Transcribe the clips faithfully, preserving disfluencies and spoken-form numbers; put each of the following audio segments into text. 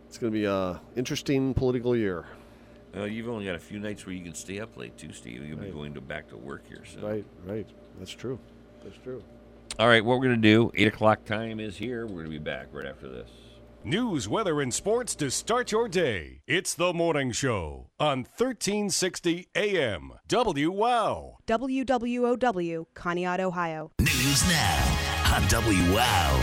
It's going to be a interesting political year. Uh, you've only got a few nights where you can stay up late, too, Steve. You'll right. be going to back to work here soon. Right, right. That's true. That's true. All right, what we're going to do, eight o'clock time is here. We're going to be back right after this. News, weather, and sports to start your day. It's The Morning Show on thirteen sixty A M. W Wow. W W O W, Conneaut, Ohio. News now on W Wow.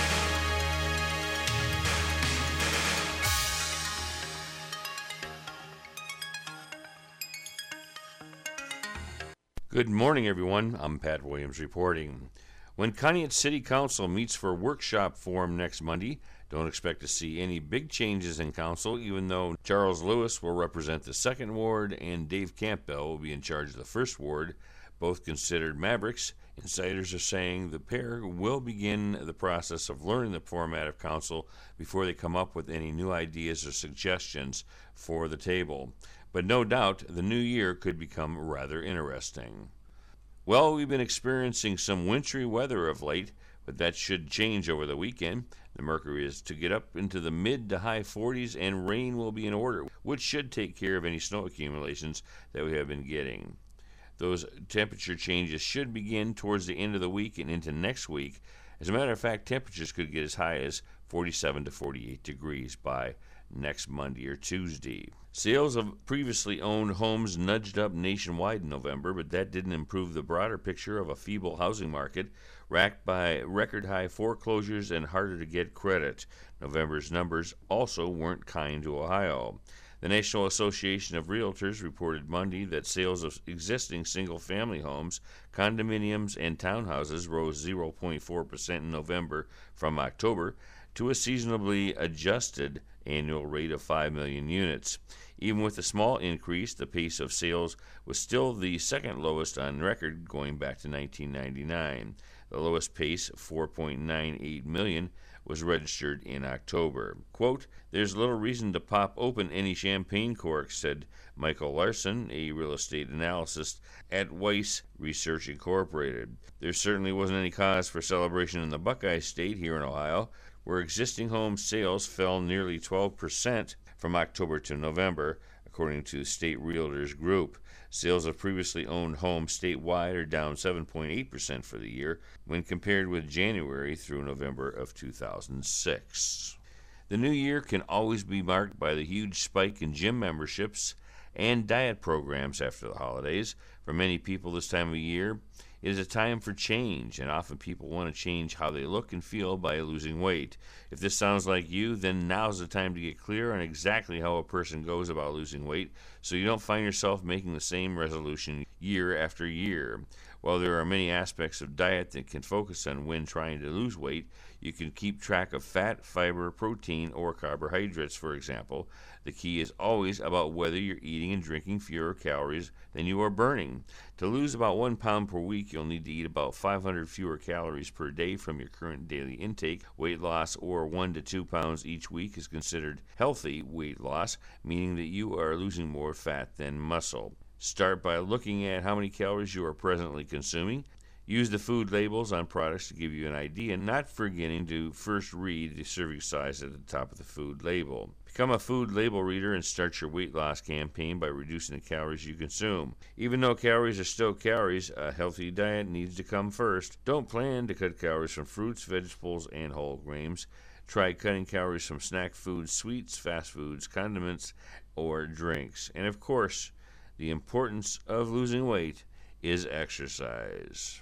Good morning, everyone. I'm Pat Williams reporting. When Conneaut City Council meets for workshop forum next Monday, don't expect to see any big changes in council, even though Charles Lewis will represent the second ward and Dave Campbell will be in charge of the first ward, both considered mavericks. Insiders are saying the pair will begin the process of learning the format of council before they come up with any new ideas or suggestions for the table. But no doubt the new year could become rather interesting. Well, we've been experiencing some wintry weather of late, but that should change over the weekend. The mercury is to get up into the mid to high forties, and rain will be in order, which should take care of any snow accumulations that we have been getting. Those temperature changes should begin towards the end of the week and into next week. As a matter of fact, temperatures could get as high as forty-seven to forty-eight degrees by next Monday or Tuesday. Sales of previously owned homes nudged up nationwide in November, but that didn't improve the broader picture of a feeble housing market racked by record-high foreclosures and harder-to-get credit. November's numbers also weren't kind to Ohio. The National Association of Realtors reported Monday that sales of existing single-family homes, condominiums, and townhouses rose zero point four percent in November from October to a seasonably adjusted annual rate of five million units. Even with a small increase, the pace of sales was still the second lowest on record going back to nineteen ninety-nine. The lowest pace, four point nine eight million, was registered in October. Quote, "There's little reason to pop open any champagne corks," said Michael Larson, a real estate analyst at Weiss Research Incorporated. There certainly wasn't any cause for celebration in the Buckeye State here in Ohio, where existing home sales fell nearly twelve percent from October to November, according to State Realtors Group. Sales of previously owned homes statewide are down seven point eight percent for the year when compared with January through November of two thousand six. The new year can always be marked by the huge spike in gym memberships and diet programs after the holidays. For many people this time of year, it is a time for change, and often people want to change how they look and feel by losing weight. If this sounds like you, then now's the time to get clear on exactly how a person goes about losing weight so you don't find yourself making the same resolution year after year. While there are many aspects of diet that can focus on when trying to lose weight, you can keep track of fat, fiber, protein, or carbohydrates, for example. The key is always about whether you're eating and drinking fewer calories than you are burning. To lose about one pound per week, you'll need to eat about five hundred fewer calories per day from your current daily intake. Weight loss or one to two pounds each week is considered healthy weight loss, meaning that you are losing more fat than muscle. Start by looking at how many calories you are presently consuming. Use the food labels on products to give you an idea, not forgetting to first read the serving size at the top of the food label. Become a food label reader and start your weight loss campaign by reducing the calories you consume. Even though calories are still calories, a healthy diet needs to come first. Don't plan to cut calories from fruits, vegetables, and whole grains. Try cutting calories from snack foods, sweets, fast foods, condiments, or drinks. And of course, the importance of losing weight is exercise.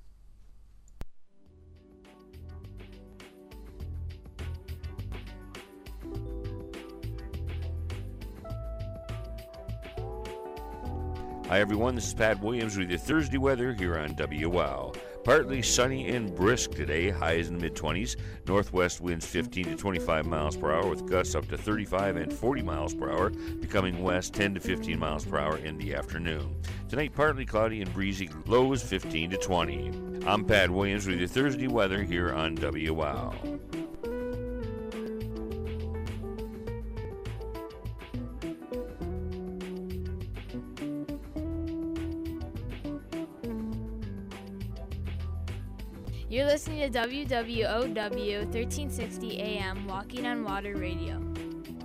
Hi everyone, this is Pat Williams with your Thursday weather here on W Wow. Partly sunny and brisk today, highs in the mid-twenties. Northwest winds fifteen to twenty-five miles per hour with gusts up to thirty-five and forty miles per hour, becoming west ten to fifteen miles per hour in the afternoon. Tonight, partly cloudy and breezy, lows fifteen to twenty. I'm Pat Williams with your Thursday weather here on W Wow. You're listening to W W O W thirteen sixty A M Walking on Water Radio.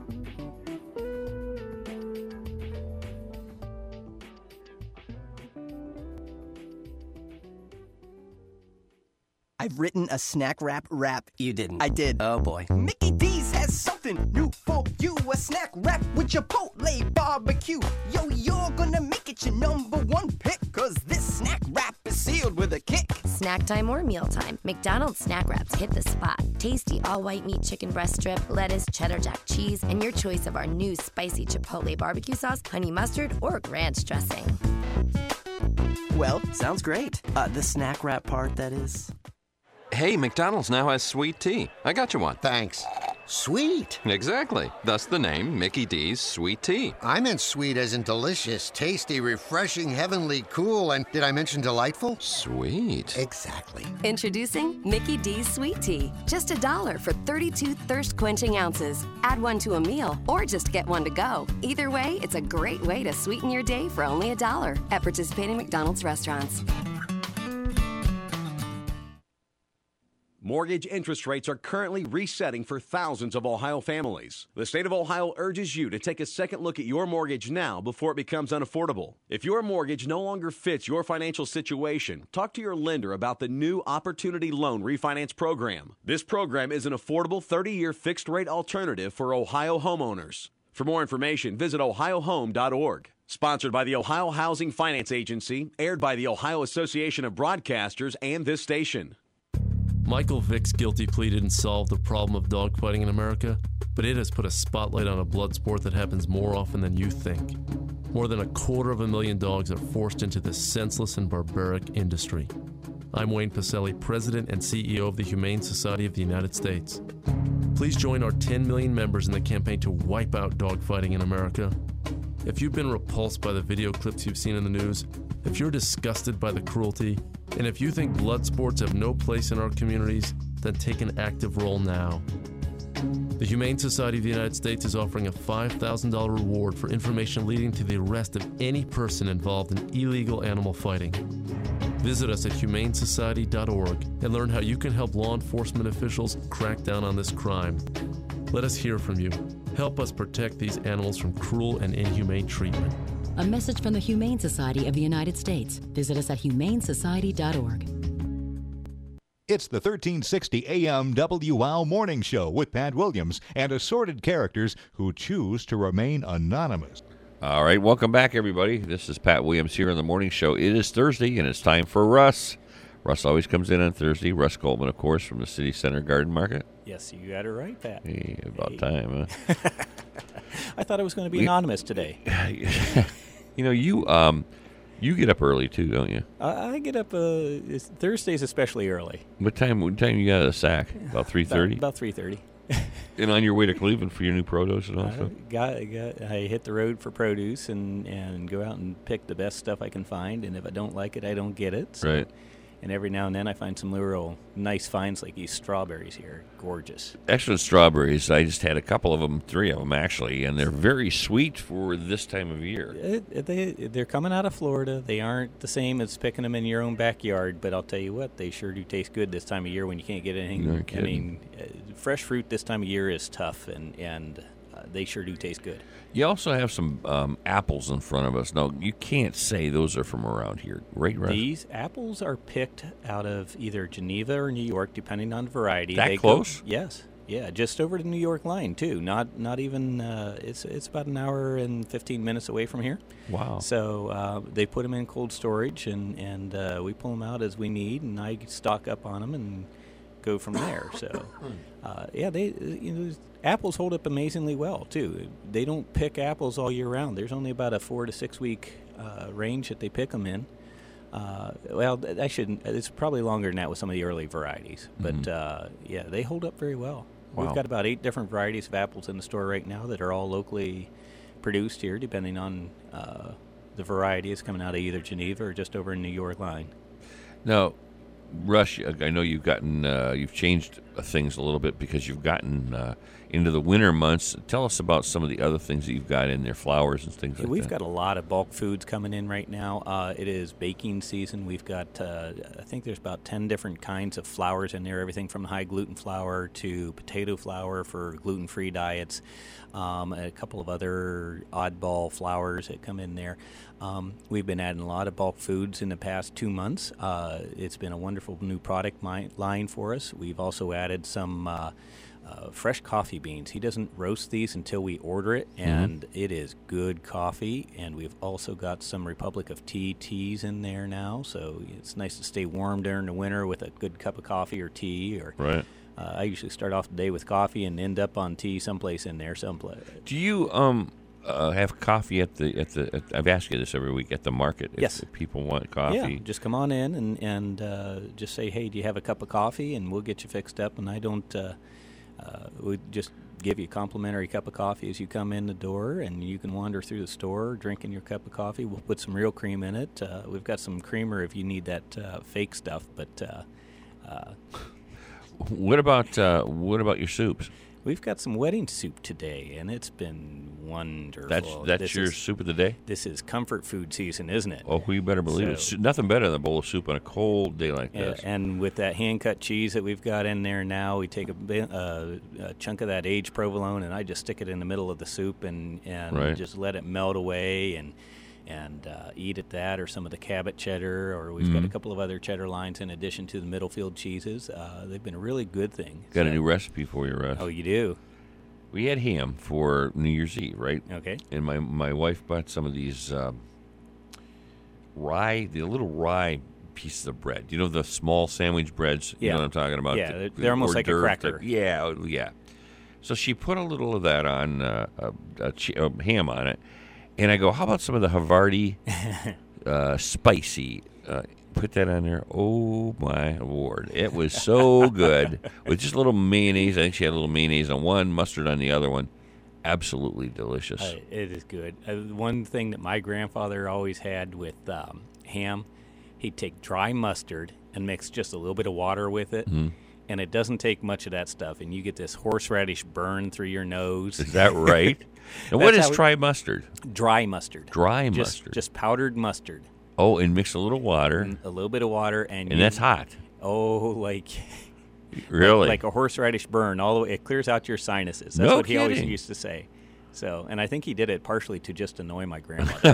I've written a snack wrap rap. You didn't. I did. Oh, boy. Mickey D's has something new for you. A snack wrap with Chipotle barbecue. Yo, you're gonna make it your number one pick, cause this snack wrap is sealed with a kick. Snack time or mealtime, McDonald's snack wraps hit the spot. Tasty all-white meat chicken breast strip, lettuce, cheddar jack cheese, and your choice of our new spicy Chipotle barbecue sauce, honey mustard, or ranch dressing. Well, sounds great. Uh, the snack wrap part, that is. Hey, McDonald's now has sweet tea. I got you one. Thanks. Sweet? Exactly. Thus the name, Mickey D's Sweet Tea. I meant sweet as in delicious, tasty, refreshing, heavenly, cool, and did I mention delightful? Sweet. Exactly. Introducing Mickey D's Sweet Tea. Just a dollar for thirty-two thirst-quenching ounces. Add one to a meal or just get one to go. Either way, it's a great way to sweeten your day for only a dollar at participating McDonald's restaurants. Mortgage interest rates are currently resetting for thousands of Ohio families. The state of Ohio urges you to take a second look at your mortgage now before it becomes unaffordable. If your mortgage no longer fits your financial situation, talk to your lender about the new Opportunity Loan Refinance Program. This program is an affordable thirty-year fixed-rate alternative for Ohio homeowners. For more information, visit ohio home dot org. Sponsored by the Ohio Housing Finance Agency, aired by the Ohio Association of Broadcasters and this station. Michael Vick's guilty plea didn't solve the problem of dogfighting in America, but it has put a spotlight on a blood sport that happens more often than you think. More than a quarter of a million dogs are forced into this senseless and barbaric industry. I'm Wayne Pacelli, President and C E O of the Humane Society of the United States. Please join our ten million members in the campaign to wipe out dogfighting in America. If you've been repulsed by the video clips you've seen in the news, if you're disgusted by the cruelty, and if you think blood sports have no place in our communities, then take an active role now. The Humane Society of the United States is offering a five thousand dollars reward for information leading to the arrest of any person involved in illegal animal fighting. Visit us at humane society dot org and learn how you can help law enforcement officials crack down on this crime. Let us hear from you. Help us protect these animals from cruel and inhumane treatment. A message from the Humane Society of the United States. Visit us at humane society dot org. It's the thirteen sixty A M W Wow Morning Show with Pat Williams and assorted characters who choose to remain anonymous. All right, welcome back, everybody. This is Pat Williams here on the morning show. It is Thursday, and it's time for Russ. Russ always comes in on Thursday. Russ Goldman, of course, from the City Center Garden Market. Yes, you got it right, Pat. Hey, about hey. time, huh? I thought it was going to be anonymous today. You know, you um, you get up early too, don't you? I, I get up uh, it's Thursdays especially early. What time? What time you got out of the sack? About three thirty. About, about three thirty. And on your way to Cleveland for your new produce and all I stuff. Got, got I hit the road for produce and, and go out and pick the best stuff I can find. And if I don't like it, I don't get it. So. Right. And every now and then I find some real nice finds like these strawberries here. Gorgeous. Excellent strawberries. I just had a couple of them, three of them actually, and they're very sweet for this time of year. It, it, they, they're coming out of Florida. They aren't the same as picking them in your own backyard, but I'll tell you what, they sure do taste good this time of year when you can't get anything. No I kidding. mean, uh, fresh fruit this time of year is tough, and, and uh, they sure do taste good. You also have some um, apples in front of us. Now, you can't say those are from around here, right, Russ? These apples are picked out of either Geneva or New York, depending on the variety. That they close? Go, yes. Yeah, just over the New York line, too. Not not even, uh, it's it's about an hour and fifteen minutes away from here. Wow. So uh, they put them in cold storage, and, and uh, we pull them out as we need, and I stock up on them and go from there. So, uh, yeah, they you know, apples hold up amazingly well, too. They don't pick apples all year round. There's only about a four to six week uh, range that they pick them in. Uh, well, I shouldn't. It's probably longer than that with some of the early varieties. But, Mm-hmm. uh, yeah, they hold up very well. Wow. We've got about eight different varieties of apples in the store right now that are all locally produced here, depending on uh, the variety is coming out of either Geneva or just over in New York line. Now, Rush, I know you've gotten uh, you've changed things a little bit because you've gotten uh, into the winter months. Tell us about some of the other things that you've got in there, flowers and things Yeah, like we've that. got a lot of bulk foods coming in right now. Uh, it is baking season. We've got, uh, I think there's about ten different kinds of flours in there, everything from high gluten flour to potato flour for gluten-free diets, um, a couple of other oddball flours that come in there. Um, we've been adding a lot of bulk foods in the past two months. Uh, it's been a wonderful new product mi- line for us. We've also added some uh, uh, fresh coffee beans. He doesn't roast these until we order it, and mm-hmm. it is good coffee. And we've also got some Republic of Tea teas in there now, so it's nice to stay warm during the winter with a good cup of coffee or tea. Or right. Uh, I usually start off the day with coffee and end up on tea someplace in there. Someplace. Do you um? Uh, have coffee at the at the. At, I've asked you this every week at the market. If, yes, if people want coffee. Yeah, just come on in and and uh, just say, hey, do you have a cup of coffee, and we'll get you fixed up. And I don't. Uh, uh, we just give you a complimentary cup of coffee as you come in the door, and you can wander through the store drinking your cup of coffee. We'll put some real cream in it. Uh, we've got some creamer if you need that uh, fake stuff, but. Uh, uh, what about uh, what about your soups? We've got some wedding soup today, and it's been wonderful. That's that's this your is, soup of the day? This is comfort food season, isn't it? Oh, you better believe so, it. Nothing better than a bowl of soup on a cold day like and, this. And with that hand-cut cheese that we've got in there now, we take a, bit, uh, a chunk of that aged provolone, and I just stick it in the middle of the soup and, and right. just let it melt away and and uh, eat at that, or some of the Cabot cheddar, or we've mm-hmm. got a couple of other cheddar lines in addition to the Middlefield cheeses. Uh, they've been a really good thing. Got so, a new recipe for you, Russ. Oh, you do? We had ham for New Year's Eve, right? Okay. And my, my wife bought some of these uh, rye, the little rye pieces of bread. You know the small sandwich breads? You yeah. know what I'm talking about? Yeah, the, they're, they're almost like a cracker. Type. Yeah, yeah. So she put a little of that on, uh, a, a, che- a ham on it. And I go, how about some of the Havarti uh, spicy? Uh, put that on there. Oh, my Lord. It was so good. With just a little mayonnaise. I think she had a little mayonnaise on one, mustard on the other one. Absolutely delicious. Uh, it is good. Uh, one thing that my grandfather always had with um, ham, he'd take dry mustard and mix just a little bit of water with it. Mm-hmm. And it doesn't take much of that stuff, and you get this horseradish burn through your nose. Is that right? And what is dry mustard? Dry mustard. Dry just, mustard. Just powdered mustard. Oh, and mix a little water. And a little bit of water, and and you, that's hot. Oh, like really, like, like a horseradish burn. All the way, it clears out your sinuses. That's no what kidding. he always used to say. So, and I think he did it partially to just annoy my grandmother.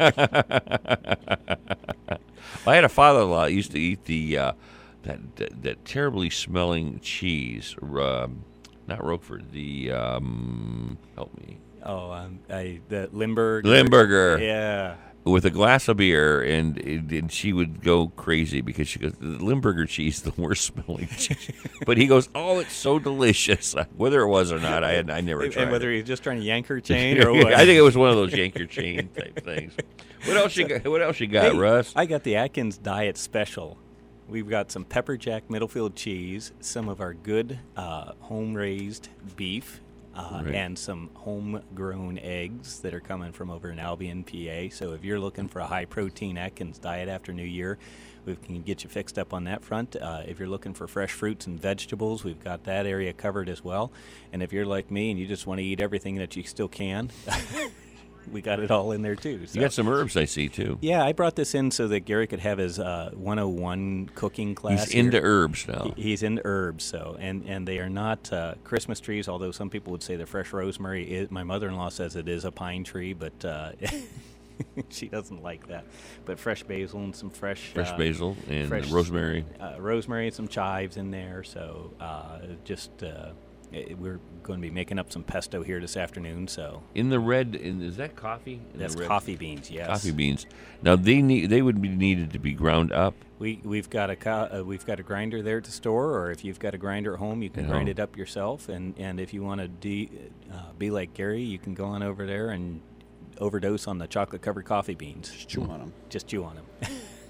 I had a father-in-law that used to eat the. Uh, That, that that terribly smelling cheese, um, not Roquefort. The um, help me. Oh, um, I, the Limburger. Limburger. Yeah. With a glass of beer, and, and she would go crazy because she goes, the Limburger cheese, the worst smelling cheese. But he goes, oh, it's so delicious. Whether it was or not, I had I never tried. And whether it. he was just trying to yank her chain or what? I think it was one of those yank your chain type things. What else you got? What else you got, hey, Russ? I got the Atkins Diet Special. We've got some pepper jack Middlefield cheese, some of our good uh, home-raised beef, uh, right. and some homegrown eggs that are coming from over in Albion, P A. So if you're looking for a high-protein Atkins diet after New Year, we can get you fixed up on that front. Uh, if you're looking for fresh fruits and vegetables, we've got that area covered as well. And if you're like me and you just want to eat everything that you still can... we got it all in there, too. So. You got some herbs, I see, too. Yeah, I brought this in so that Gary could have his uh, one oh one cooking class. He's into herbs now. He, he's into herbs, so and, and they are not uh, Christmas trees, although some people would say the fresh rosemary is. My mother-in-law says it is a pine tree, but uh, she doesn't like that. But fresh basil and some fresh... Fresh uh, basil and fresh, rosemary. Uh, rosemary and some chives in there, so uh, just... Uh, we're going to be making up some pesto here this afternoon. So in the red, in, is that coffee? In That's the red? coffee beans. Yes, coffee beans. Now they need they would be needed to be ground up. We we've got a co- uh, we've got a grinder there at the store, or if you've got a grinder at home, you can at grind home. it up yourself. And, and if you want to de- uh, be like Gary, you can go on over there and overdose on the chocolate covered coffee beans. Just chew on them. Just chew on them.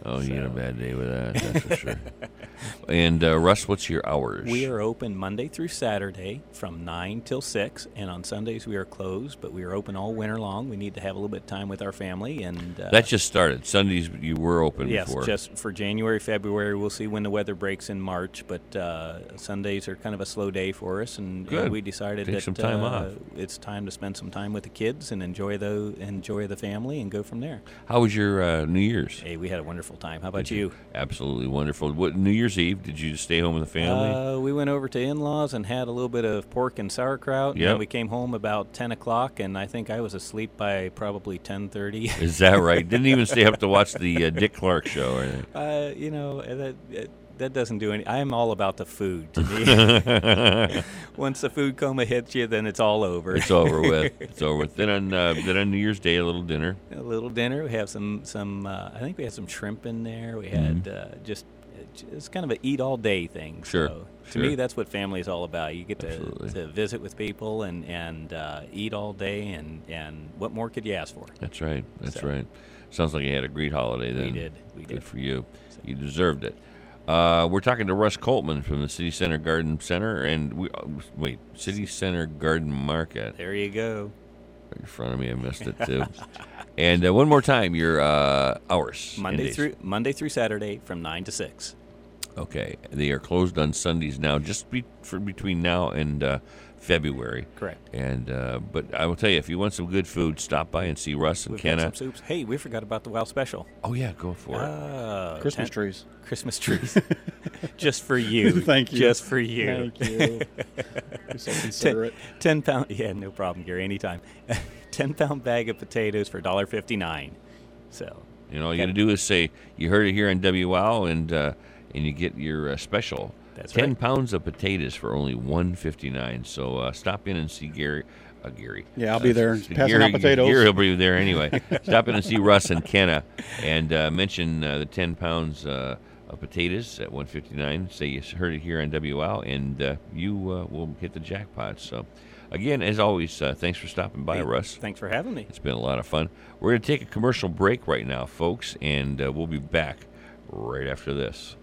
Oh, you had a bad day with that, that's for sure. And, uh, Russ, what's your hours? We are open Monday through Saturday from nine till six, and on Sundays we are closed, but we are open all winter long. We need to have a little bit of time with our family. and uh, That just started. Sundays you were open yes, before. Yes, just for January, February. We'll see when the weather breaks in March, but uh, Sundays are kind of a slow day for us, and, Good. and we decided Take that some time uh, off. it's time to spend some time with the kids and enjoy the, enjoy the family and go from there. How was your uh, New Year's? Hey, we had a wonderful time. How about Did you? Absolutely wonderful. What New Year's Eve, did you stay home with the family? Uh, we went over to in-laws and had a little bit of pork and sauerkraut. Yep. And we came home about ten o'clock, and I think I was asleep by probably ten thirty. Is that right? Didn't even stay up to watch the uh, Dick Clark show or anything? Uh, you know, that, that that doesn't do any. I'm all about the food. To me, once the food coma hits you, then it's all over. It's over with. It's over with. Then on uh, then on New Year's Day, a little dinner. A little dinner. We have some some. Uh, I think we had some shrimp in there. We had Mm-hmm. uh, just. It's kind of an eat all day thing. Sure. So to sure. me, that's what family is all about. You get to, Absolutely. to visit with people and and uh, eat all day, and, and what more could you ask for? That's right. That's So. right. Sounds like you had a great holiday then. We did. We Good did. for you. You deserved it. Uh, we're talking to Russ Coltman from the City Center Garden Center, and we uh, wait, City Center Garden Market. There you go. Right in front of me, I missed it too. And uh, one more time, your uh, hours. and Monday days. through Monday through Saturday from nine to six. Okay, they are closed on Sundays now, just be, for between now and uh, February. Correct. And uh, but I will tell you, if you want some good food, stop by and see Russ and We've Kenna. got some soups. Hey, we forgot about the WOW special. Oh yeah, go for it. Uh, Christmas ten- trees. Christmas trees. Just for you. Thank you. Just for you. Thank you. You're so considerate. Ten, ten pound. Yeah, no problem, Gary. Anytime. Ten pound bag of potatoes for one dollar fifty-nine. So. You know, all you got to do is say you heard it here on W Wow, and uh, and you get your uh, special. That's Ten right. pounds of potatoes for only one fifty-nine. So uh, stop in and see Gary. Uh, Gary. Yeah, I'll be Uh, there see passing Gary, out potatoes. Gary will be there anyway. Stop in and see Russ and Kenna, and uh, mention uh, the ten pounds uh, of potatoes at one fifty-nine. Say you heard it here on W Wow, and uh, you uh, will hit the jackpot. So. Again, as always, uh, thanks for stopping by, Hey, Russ. Thanks for having me. It's been a lot of fun. We're going to take a commercial break right now, folks, and uh, we'll be back right after this.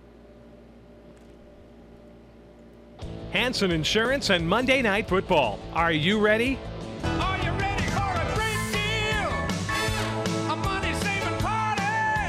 Hanson Insurance and Monday Night Football. Are you ready? Are you ready for a great deal? A money-saving party?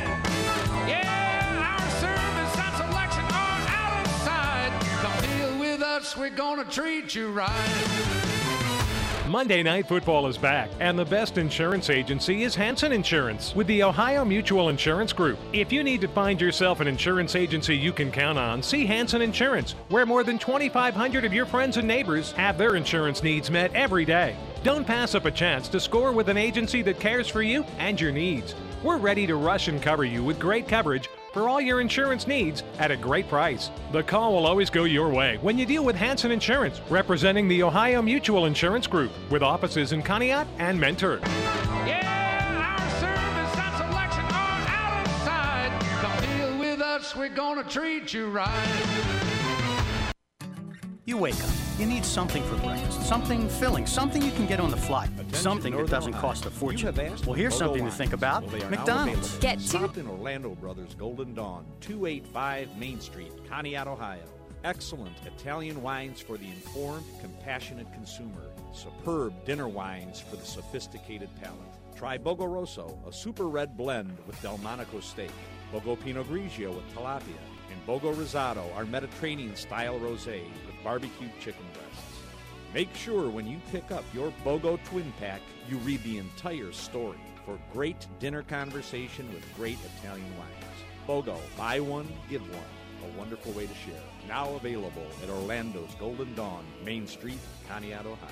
Yeah, our service and selection are out of sight. Come deal with us, we're gonna treat you right. Monday Night Football is back, and the best insurance agency is Hanson Insurance with the Ohio Mutual Insurance Group. If you need to find yourself an insurance agency you can count on, see Hanson Insurance, where more than twenty-five hundred of your friends and neighbors have their insurance needs met every day. Don't pass up a chance to score with an agency that cares for you and your needs. We're ready to rush and cover you with great coverage for all your insurance needs at a great price. The call will always go your way when you deal with Hanson Insurance, representing the Ohio Mutual Insurance Group, with offices in Conneaut and Mentor. Yeah, our service and selection are out of sight. Come deal with us, we're gonna treat you right. You wake up. You need something for breakfast. Something filling. Something you can get on the fly. Something that doesn't cost a fortune. Well, here's something to think about. McDonald's. Get two. Stop in Orlando Brothers Golden Dawn, two eighty-five Main Street, Conneaut, Ohio. Excellent Italian wines for the informed, compassionate consumer. Superb dinner wines for the sophisticated palate. Try Bogo Rosso, a super red blend with Delmonico steak. Bogo Pinot Grigio with tilapia. And Bogo Rosado, our Mediterranean-style rosé with barbecued chicken breasts. Make sure when you pick up your Bogo Twin Pack, you read the entire story for great dinner conversation with great Italian wines. Bogo, buy one, give one. A wonderful way to share. Now available at Orlando's Golden Dawn, Main Street, Conneaut, Ohio.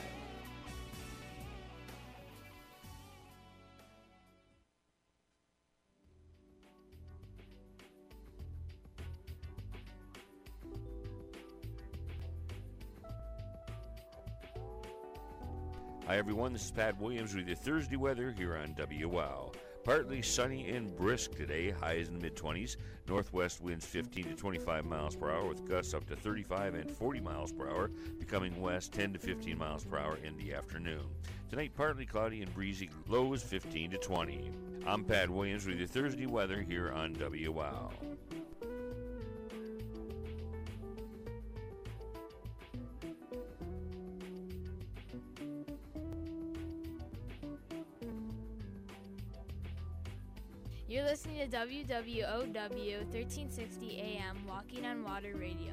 Hi, everyone. This is Pat Williams with your Thursday weather here on W W O W. Partly sunny and brisk today, highs in the mid-twenties. Northwest winds fifteen to twenty-five miles per hour with gusts up to thirty-five and forty miles per hour, becoming west ten to fifteen miles per hour in the afternoon. Tonight, partly cloudy and breezy, lows fifteen to twenty. I'm Pat Williams with your Thursday weather here on W Wow. You're listening to W W O W thirteen sixty A M Walking on Water Radio.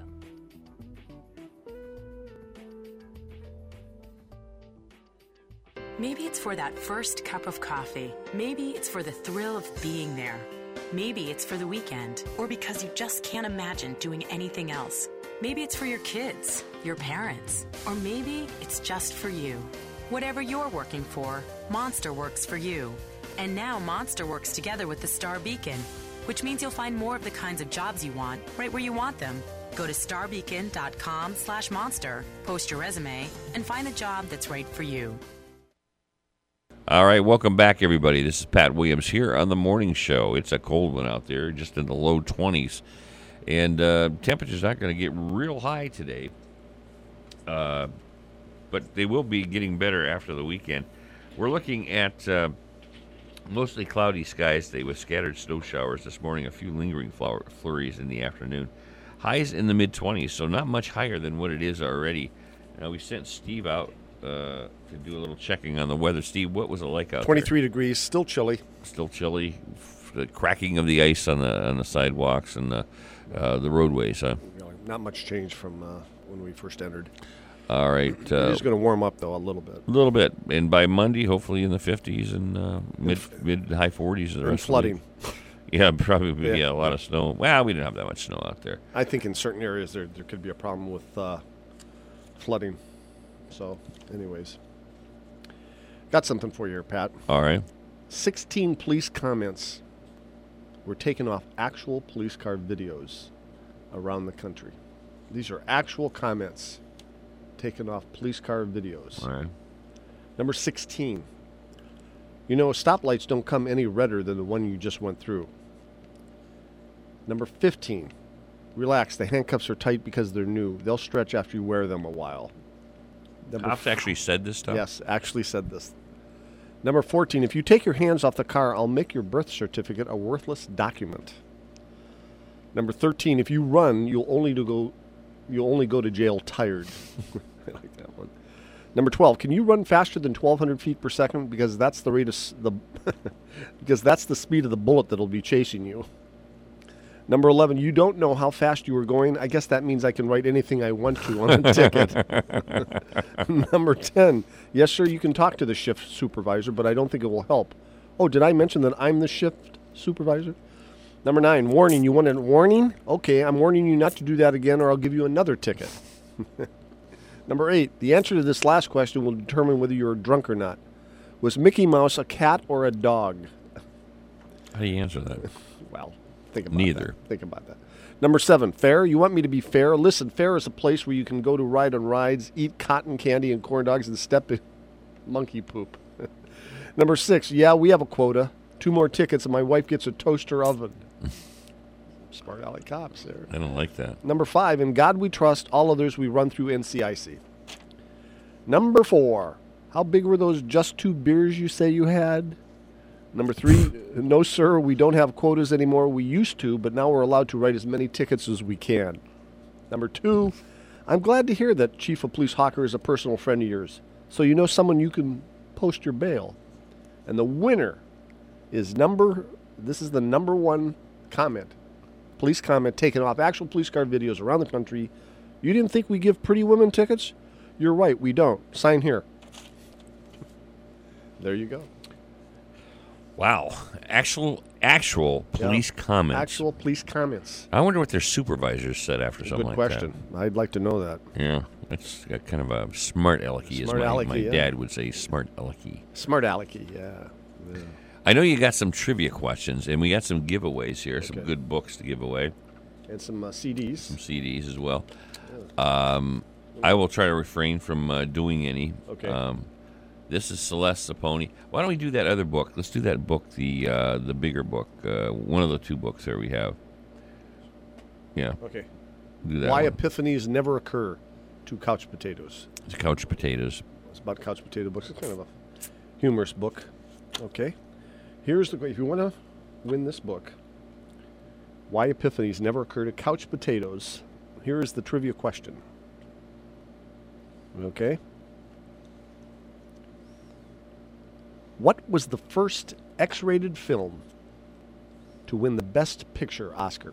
Maybe it's for that first cup of coffee. Maybe it's for the thrill of being there. Maybe it's for the weekend, or because you just can't imagine doing anything else. Maybe it's for your kids, your parents, or maybe it's just for you. Whatever you're working for, Monster works for you. And now Monster works together with the Star Beacon, which means you'll find more of the kinds of jobs you want right where you want them. Go to starbeacon.com slash monster, post your resume, and find the job that's right for you. All right, welcome back, everybody. This is Pat Williams here on the morning show. It's a cold one out there, just in the low twenties. And uh, temperature's not going to get real high today. Uh, but they will be getting better after the weekend. We're looking at... Uh, Mostly cloudy skies today with scattered snow showers this morning, a few lingering flower flurries in the afternoon. Highs in the mid-twenties, so not much higher than what it is already. Now, we sent Steve out uh, to do a little checking on the weather. Steve, what was it like out twenty-three there? degrees, still chilly. Still chilly. The cracking of the ice on the on the sidewalks and the, uh, the roadways, huh? Not much change from uh, when we first entered. All right. Uh, it's going to warm up, though, a little bit. A little bit. And by Monday, hopefully in the fifties and uh, mid, mid high forties. The and rest flooding. Of the yeah, probably yeah. yeah, a lot of snow. Well, we didn't have that much snow out there. I think in certain areas there, there could be a problem with uh, flooding. So, anyways. Got something for you here, Pat. All right. sixteen police comments were taken off actual police car videos around the country. These are actual comments taken off police car videos. All right. Number sixteen. You know, stoplights don't come any redder than the one you just went through. Number fifteen. Relax, the handcuffs are tight because they're new. They'll stretch after you wear them a while. Number Cops f- actually said this stuff? Yes, actually said this. Number fourteen. If you take your hands off the car, I'll make your birth certificate a worthless document. Number thirteen. If you run, you'll only to go you'll only go to jail tired. I like that one. Number twelve. Can you run faster than twelve hundred feet per second? Because that's the rate of s- the because that's the speed of the bullet that'll be chasing you. Number eleven. You don't know how fast you were going. I guess that means I can write anything I want to on a ticket. Number ten. Yes, sir. You can talk to the shift supervisor, but I don't think it will help. Oh, did I mention that I'm the shift supervisor? Number nine. Warning. You want a warning? Okay, I'm warning you not to do that again, or I'll give you another ticket. Number eight, the answer to this last question will determine whether you're drunk or not. Was Mickey Mouse a cat or a dog? How do you answer that? Well, think about Neither. that. Think about that. Number seven, fair. You want me to be fair? Listen, fair is a place where you can go to ride on rides, eat cotton candy and corn dogs, and step in monkey poop. Number six, yeah, we have a quota. Two more tickets and my wife gets a toaster oven. Smart aleck cops there. I don't like that. Number five, in God we trust, all others we run through N C I C. Number four, how big were those just two beers you say you had? Number three, no sir, we don't have quotas anymore. We used to, but now we're allowed to write as many tickets as we can. Number two, I'm glad to hear that Chief of Police Hawker is a personal friend of yours, so you know someone you can post your bail. And the winner is number, this is the number one comment. Police comment taken off actual police car videos around the country. You didn't think we give pretty women tickets? You're right, we don't. Sign here. There you go. Wow. Actual actual police yeah. comments. Actual police comments. I wonder what their supervisors said after something Good like question. that. I'd like to know that. Yeah. That's got kind of a smart alecky, as Smart my, alecky, my yeah. dad would say, smart alecky. Smart alecky, yeah. yeah. I know you got some trivia questions, and we got some giveaways here, okay. some good books to give away. And some uh, C Ds. Some C Ds as well. Yeah. Um, I will try to refrain from uh, doing any. Okay. Um, This is Celeste Saponi. Why don't we do that other book? Let's do that book, the uh, the bigger book, uh, one of the two books there we have. Yeah. Okay. Do that Why one. epiphanies never occur to couch potatoes. It's couch potatoes. It's about couch potato books. It's kind of a humorous book. Okay. Here's the if you want to win this book, Why Epiphanies Never Occur to Couch Potatoes, here is the trivia question. Okay. What was the first X-rated film to win the Best Picture Oscar?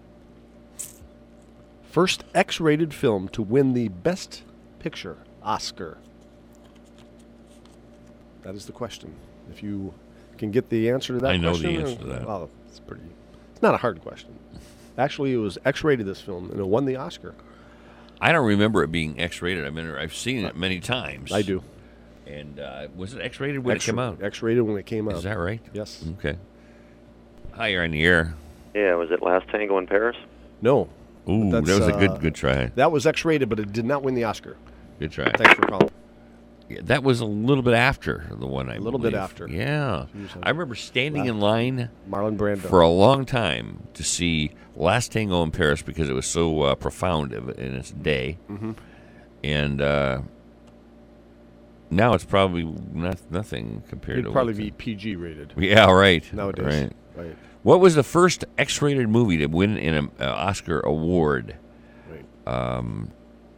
First X-rated film to win the Best Picture Oscar. That is the question. If you can get the answer to that I know question. the answer to that. Well, it's pretty. It's not a hard question. Actually, it was X-rated, this film, and it won the Oscar. I don't remember it being X-rated. I mean, I've seen it many times. I do. And uh, was it X-rated when X- it came out? X-rated when it came out. Is that right? Yes. Okay. Hi, you're on the air. Yeah, was it Last Tango in Paris? No. Ooh, that That's, was a uh, good good try. That was X-rated, but it did not win the Oscar. Good try. Thanks for calling. Yeah, that was a little bit after the one I A little bit believe. after. Yeah. I remember standing in line Marlon Brando. for a long time to see Last Tango in Paris because it was so uh, profound of- in its day. Mhm. And uh, now it's probably not, nothing compared It'd to probably what be P G rated. Yeah, right. Nowadays. Right. Right. What was the first X-rated movie to win an uh, Oscar award? Right. Um,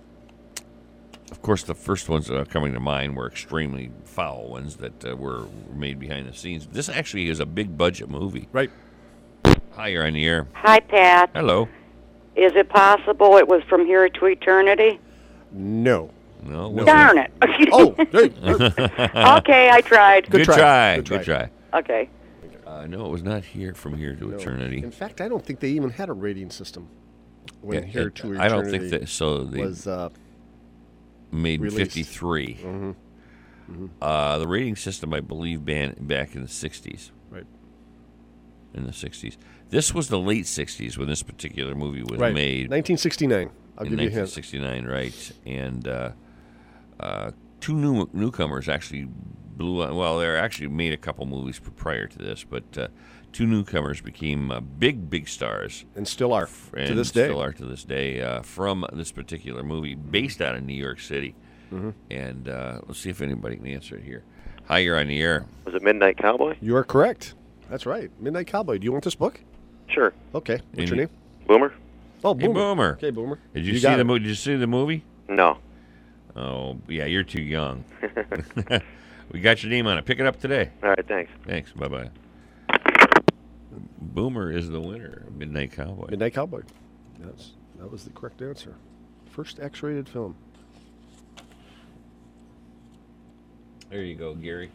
of course, the first ones that are coming to mind were extremely foul ones that uh, were made behind the scenes. This actually is a big budget movie. Right. Hi, you're on the air. Hi, Pat. Hello. Is it possible it was From Here to Eternity? No. No. No. Darn it. Oh, hey. Okay, I tried. Good, try. try. Good Good try. try. Okay. Uh, no, it was not here from here to No. eternity. In fact, I don't think they even had a rating system when Yeah, Here it- to Eternity I don't think that. So they was uh, made in released. fifty-three. Mhm. Mhm. Uh, the rating system, I believe, ban- back in the sixties. Right. In the sixties. This was the late sixties when this particular movie was Right. made. nineteen sixty-nine. I'll in give you a nineteen hint. sixty-nine, right? And uh, uh, two new newcomers actually blew out. Well, they actually made a couple movies prior to this, but uh, two newcomers became uh, big, big stars, and still are and to this day. Still are to this day uh, from this particular movie, based out of New York City. Mhm. And uh, let's see if anybody can answer it here. Hi, you're on the air. Was it Midnight Cowboy? You are correct. That's right. Midnight Cowboy. Do you want this book? Sure. Okay. What's Any- your name? Boomer? Oh, Hey, Boomer. Boomer. Okay, Boomer. Did you, You see got the it. movie? Did you see the movie? No. Oh, yeah, you're too young. We got your name on it. Pick it up today. All right, thanks. Thanks. Bye bye. Boomer is the winner of Midnight Cowboy. Midnight Cowboy. That's, that was the correct answer. First X-rated film. There you go, Gary.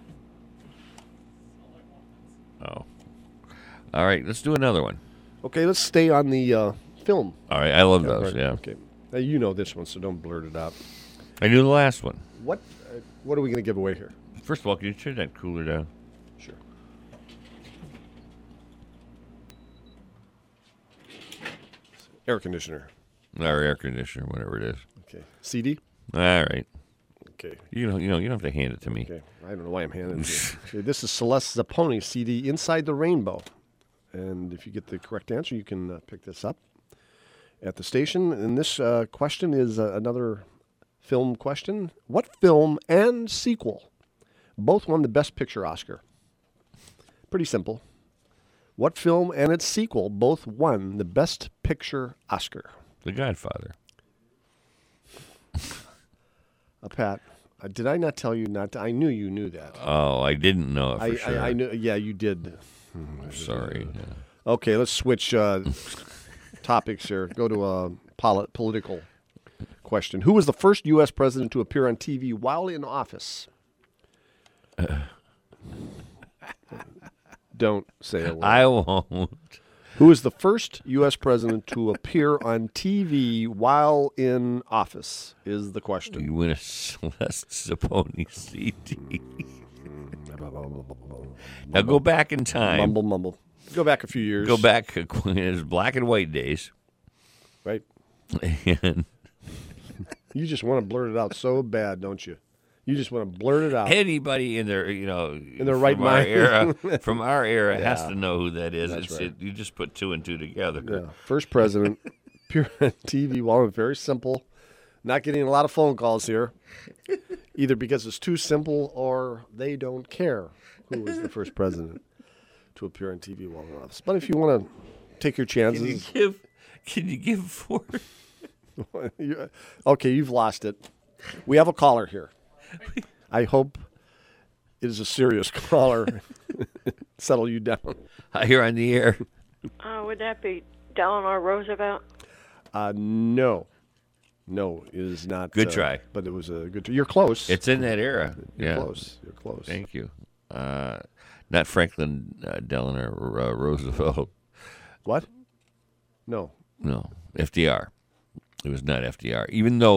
Oh. All right, let's do another one. Okay, let's stay on the uh, film. All right, I love Yeah, those, right. yeah. Okay. Now, you know this one, so don't blurt it out. I knew the last one. What uh, What are we going to give away here? First of all, can you turn that cooler down? Sure. Air conditioner. Or air conditioner, whatever it is. Okay. C D? All right. Okay. You know, you know, you don't have to hand it to me. Okay. I don't know why I'm handing it to you. Okay, this is Celeste Zapponi C D, Inside the Rainbow. And if you get the correct answer, you can uh, pick this up at the station. And this uh, question is uh, another film question. What film and sequel both won the Best Picture Oscar? Pretty simple. What film and its sequel both won the Best Picture Oscar? The Godfather. Uh, Pat, uh, did I not tell you not to? I knew you knew that. Oh, I didn't know it for I, sure. I, I knew. Yeah, you did. Sorry. Yeah. Okay, let's switch uh, topics here. Go to a poli- political question. Who was the first U S president to appear on T V while in office? Don't say a word. I won't. Who is the first U S president to appear on T V while in office is the question. You win a Celeste Zapponi C D. Now go back in time. Mumble, mumble. Go back a few years. Go back in his black and white days. Right. And You just want to blurt it out so bad, don't you? You just want to blurt it out. Anybody in their, you know, in their right from mind, our era, from our era, yeah. has to know who that is. That's It's, right. it, you just put two and two together. Yeah. First president, Pure T V Walnut. Very simple. Not getting a lot of phone calls here, either because it's too simple or they don't care who was the first president to appear on T V Walnut office. But if you want to take your chances, Can you give? Can you give four? You- okay, you've lost it. We have a caller here. I hope it is a serious caller. Settle you down. You're on the air. Uh, would that be Delano Roosevelt? Uh, no. No, it is not. Good uh, try. But it was a good try. You're close. It's in that era. You're yeah. close. You're close. Thank you. Uh, not Franklin uh, Delano uh, Roosevelt. What? No. No. F D R. It was not F D R. Even though